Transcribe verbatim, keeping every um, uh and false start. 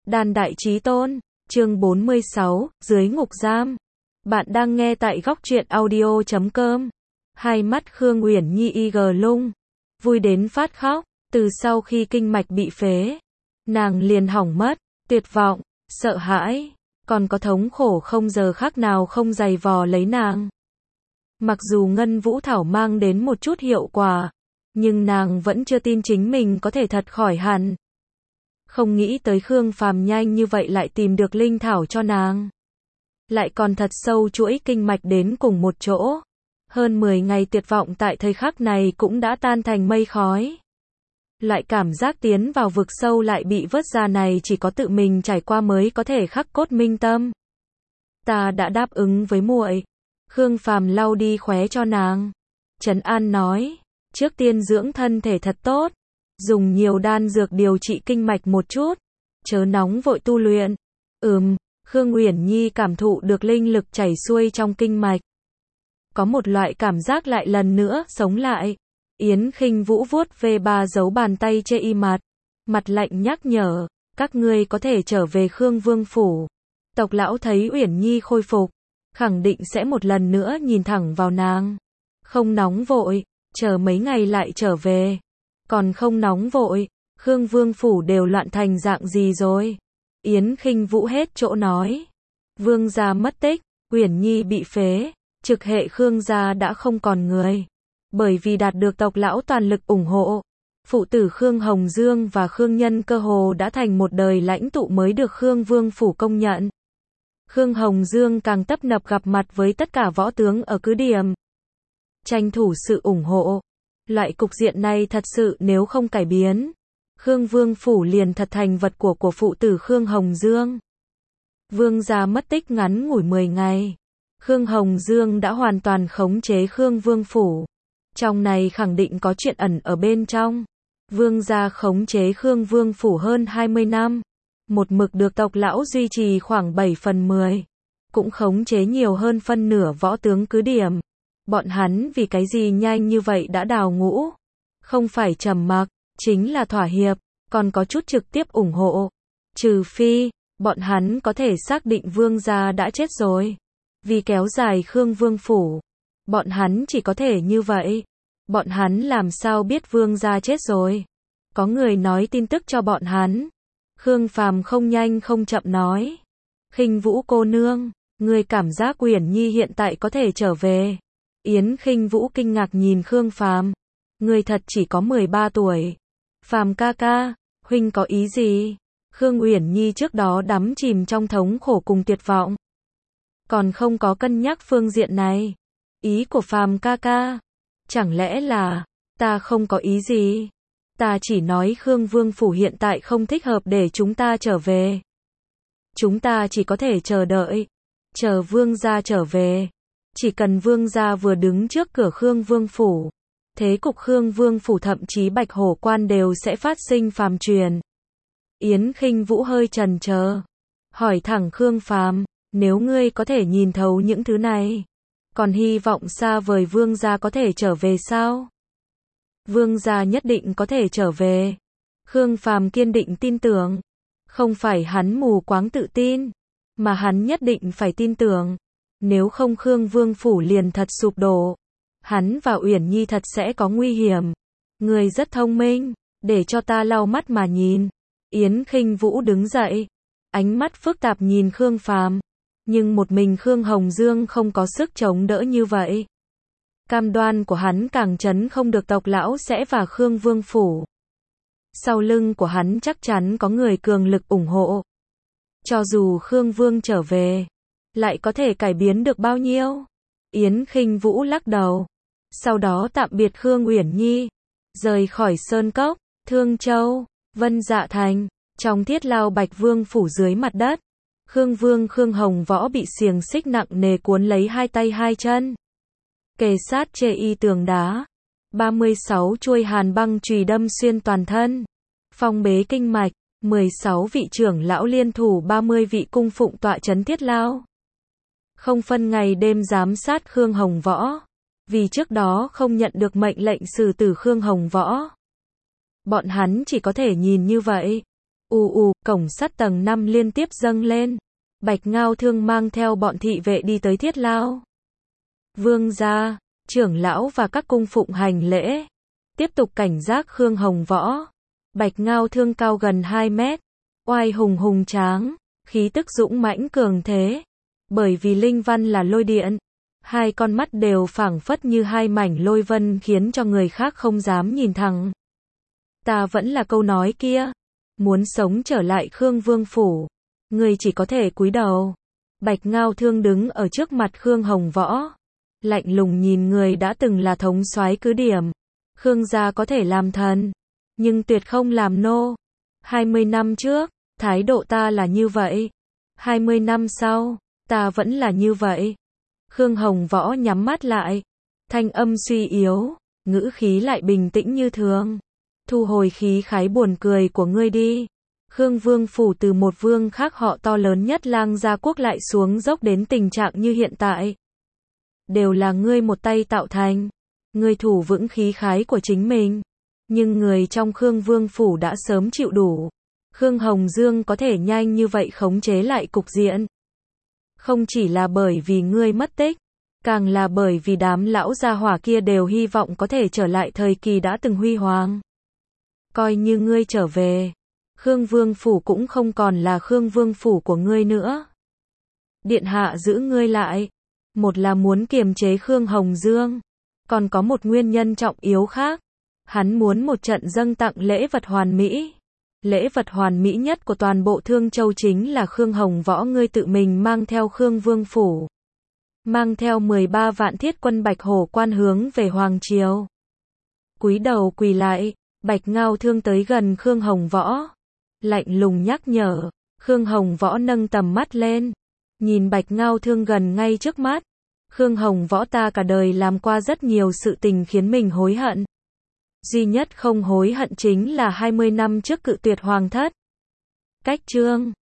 Đan Đại Chí Tôn, chương bốn mươi sáu, dưới ngục giam. Bạn đang nghe tại góc truyện audio chấm com. Hai mắt Khương Uyển Nhi y gờ lung, vui đến phát khóc, từ sau khi kinh mạch bị phế, nàng liền hỏng mất, tuyệt vọng, sợ hãi, còn có thống khổ không giờ khắc nào không giày vò lấy nàng. Mặc dù Ngân Vũ Thảo mang đến một chút hiệu quả, nhưng nàng vẫn chưa tin chính mình có thể thật khỏi hẳn. Không nghĩ tới Khương Phàm nhanh như vậy lại tìm được linh thảo cho nàng. Lại còn thật sâu chuỗi kinh mạch đến cùng một chỗ. Hơn mười ngày tuyệt vọng tại thời khắc này cũng đã tan thành mây khói. Loại cảm giác tiến vào vực sâu lại bị vớt ra này chỉ có tự mình trải qua mới có thể khắc cốt minh tâm. Ta đã đáp ứng với muội. Khương Phàm lau đi khóe cho nàng. Trấn An nói, trước tiên dưỡng thân thể thật tốt, dùng nhiều đan dược điều trị kinh mạch một chút, chớ nóng vội tu luyện. Ừm, Khương Uyển Nhi cảm thụ được linh lực chảy xuôi trong kinh mạch. Có một loại cảm giác lại lần nữa sống lại. Yến Khinh Vũ vuốt về ba dấu bàn tay chê y mặt, mặt lạnh nhắc nhở, các ngươi có thể trở về Khương Vương phủ. Tộc lão thấy Uyển Nhi khôi phục, khẳng định sẽ một lần nữa nhìn thẳng vào nàng. Không nóng vội, chờ mấy ngày lại trở về. Còn không nóng vội, Khương Vương phủ đều loạn thành dạng gì rồi? Yến Khinh Vũ hết chỗ nói. Vương gia mất tích, Uyển Nhi bị phế, trực hệ Khương gia đã không còn người. Bởi vì đạt được tộc lão toàn lực ủng hộ, phụ tử Khương Hồng Dương và Khương Nhân cơ hồ đã thành một đời lãnh tụ mới được Khương Vương phủ công nhận. Khương Hồng Dương càng tấp nập gặp mặt với tất cả võ tướng ở cứ điểm, tranh thủ sự ủng hộ. Loại cục diện này thật sự nếu không cải biến, Khương Vương phủ liền thật thành vật của của phụ tử Khương Hồng Dương. Vương gia mất tích ngắn ngủi mười ngày, Khương Hồng Dương đã hoàn toàn khống chế Khương Vương phủ. Trong này khẳng định có chuyện ẩn ở bên trong. Vương gia khống chế Khương Vương phủ hơn hai mươi năm, một mực được tộc lão duy trì khoảng bảy phần mười, cũng khống chế nhiều hơn phân nửa võ tướng cứ điểm. Bọn hắn vì cái gì nhanh như vậy đã đào ngũ? Không phải trầm mặc, chính là thỏa hiệp, còn có chút trực tiếp ủng hộ. Trừ phi, bọn hắn có thể xác định vương gia đã chết rồi. Vì kéo dài Khương Vương phủ, bọn hắn chỉ có thể như vậy. Bọn hắn làm sao biết vương gia chết rồi? Có người nói tin tức cho bọn hắn. Khương Phàm không nhanh không chậm nói. Khinh Vũ cô nương, người cảm giác Uyển Nhi hiện tại có thể trở về. Yến Khinh Vũ kinh ngạc nhìn Khương Phàm. Người thật chỉ có mười ba tuổi. Phàm ca ca, huynh có ý gì? Khương Uyển Nhi trước đó đắm chìm trong thống khổ cùng tuyệt vọng, còn không có cân nhắc phương diện này. Ý của Phàm ca ca, chẳng lẽ là, ta không có ý gì. Ta chỉ nói Khương Vương phủ hiện tại không thích hợp để chúng ta trở về. Chúng ta chỉ có thể chờ đợi, chờ vương gia trở về. Chỉ cần vương gia vừa đứng trước cửa Khương Vương phủ, thế cục Khương Vương phủ thậm chí Bạch Hổ quan đều sẽ phát sinh phàm truyền. Yến Khinh Vũ hơi chần chờ, hỏi thẳng Khương Phàm, nếu ngươi có thể nhìn thấu những thứ này, còn hy vọng xa vời vương gia có thể trở về sao? Vương gia nhất định có thể trở về. Khương Phàm kiên định tin tưởng. Không phải hắn mù quáng tự tin, mà hắn nhất định phải tin tưởng. Nếu không Khương Vương phủ liền thật sụp đổ. Hắn và Uyển Nhi thật sẽ có nguy hiểm. Người rất thông minh, để cho ta lau mắt mà nhìn. Yến Khinh Vũ đứng dậy, ánh mắt phức tạp nhìn Khương Phàm, nhưng một mình Khương Hồng Dương không có sức chống đỡ như vậy. Cam đoan của hắn càng chấn không được tộc lão sẽ và Khương Vương phủ. Sau lưng của hắn chắc chắn có người cường lực ủng hộ. Cho dù Khương Vương trở về, lại có thể cải biến được bao nhiêu? Yến Khinh Vũ lắc đầu. Sau đó tạm biệt Khương Uyển Nhi, rời khỏi Sơn Cốc, Thương Châu, Vân Dạ Thành. Trong thiết lao Bạch Vương phủ dưới mặt đất, Khương Vương Khương Hồng Võ bị xiềng xích nặng nề cuốn lấy hai tay hai chân, kề sát chê y tường đá. ba mươi sáu chuôi hàn băng chùy đâm xuyên toàn thân, phong bế kinh mạch. mười sáu vị trưởng lão liên thủ ba mươi vị cung phụng tọa trấn thiết lao, không phân ngày đêm giám sát Khương Hồng Võ. Vì trước đó không nhận được mệnh lệnh xử tử Khương Hồng Võ, bọn hắn chỉ có thể nhìn như vậy. Ù ù, cổng sắt tầng năm liên tiếp dâng lên. Bạch Ngao Thương mang theo bọn thị vệ đi tới Thiết Lao. Vương gia, trưởng lão và các cung phụng hành lễ. Tiếp tục cảnh giác Khương Hồng Võ. Bạch Ngao Thương cao gần hai mét. Oai hùng hùng tráng. Khí tức dũng mãnh cường thế. Bởi vì linh văn là lôi điện. Hai con mắt đều phảng phất như hai mảnh lôi vân khiến cho người khác không dám nhìn thẳng. Ta vẫn là câu nói kia. Muốn sống trở lại Khương Vương Phủ. Người chỉ có thể cúi đầu. Bạch Ngao Thương đứng ở trước mặt Khương Hồng Võ. Lạnh lùng nhìn người đã từng là thống soái cứ điểm. Khương gia có thể làm thần. Nhưng tuyệt không làm nô. hai mươi năm trước, thái độ ta là như vậy. hai mươi năm sau, ta vẫn là như vậy. Khương Hồng Võ nhắm mắt lại. Thanh âm suy yếu, ngữ khí lại bình tĩnh như thường. Thu hồi khí khái buồn cười của ngươi đi. Khương Vương Phủ từ một vương khác họ to lớn nhất Lang Gia Quốc lại xuống dốc đến tình trạng như hiện tại. Đều là ngươi một tay tạo thành. Ngươi thủ vững khí khái của chính mình. Nhưng người trong Khương Vương Phủ đã sớm chịu đủ. Khương Hồng Dương có thể nhanh như vậy khống chế lại cục diện. Không chỉ là bởi vì ngươi mất tích, càng là bởi vì đám lão gia hỏa kia đều hy vọng có thể trở lại thời kỳ đã từng huy hoàng. Coi như ngươi trở về, Khương Vương Phủ cũng không còn là Khương Vương Phủ của ngươi nữa. Điện hạ giữ ngươi lại, một là muốn kiềm chế Khương Hồng Dương, còn có một nguyên nhân trọng yếu khác. Hắn muốn một trận dâng tặng lễ vật hoàn mỹ. Lễ vật hoàn mỹ nhất của toàn bộ Thương Châu chính là Khương Hồng Võ ngươi tự mình mang theo Khương Vương Phủ. Mang theo mười ba vạn thiết quân Bạch Hổ quan hướng về Hoàng Triều. Cúi đầu quỳ lại, Bạch Ngao Thương tới gần Khương Hồng Võ. Lạnh lùng nhắc nhở, Khương Hồng Võ nâng tầm mắt lên. Nhìn Bạch Ngao Thương gần ngay trước mắt. Khương Hồng Võ ta cả đời làm qua rất nhiều sự tình khiến mình hối hận. Duy nhất không hối hận chính là hai mươi năm trước cự tuyệt hoàng thất. Cách chương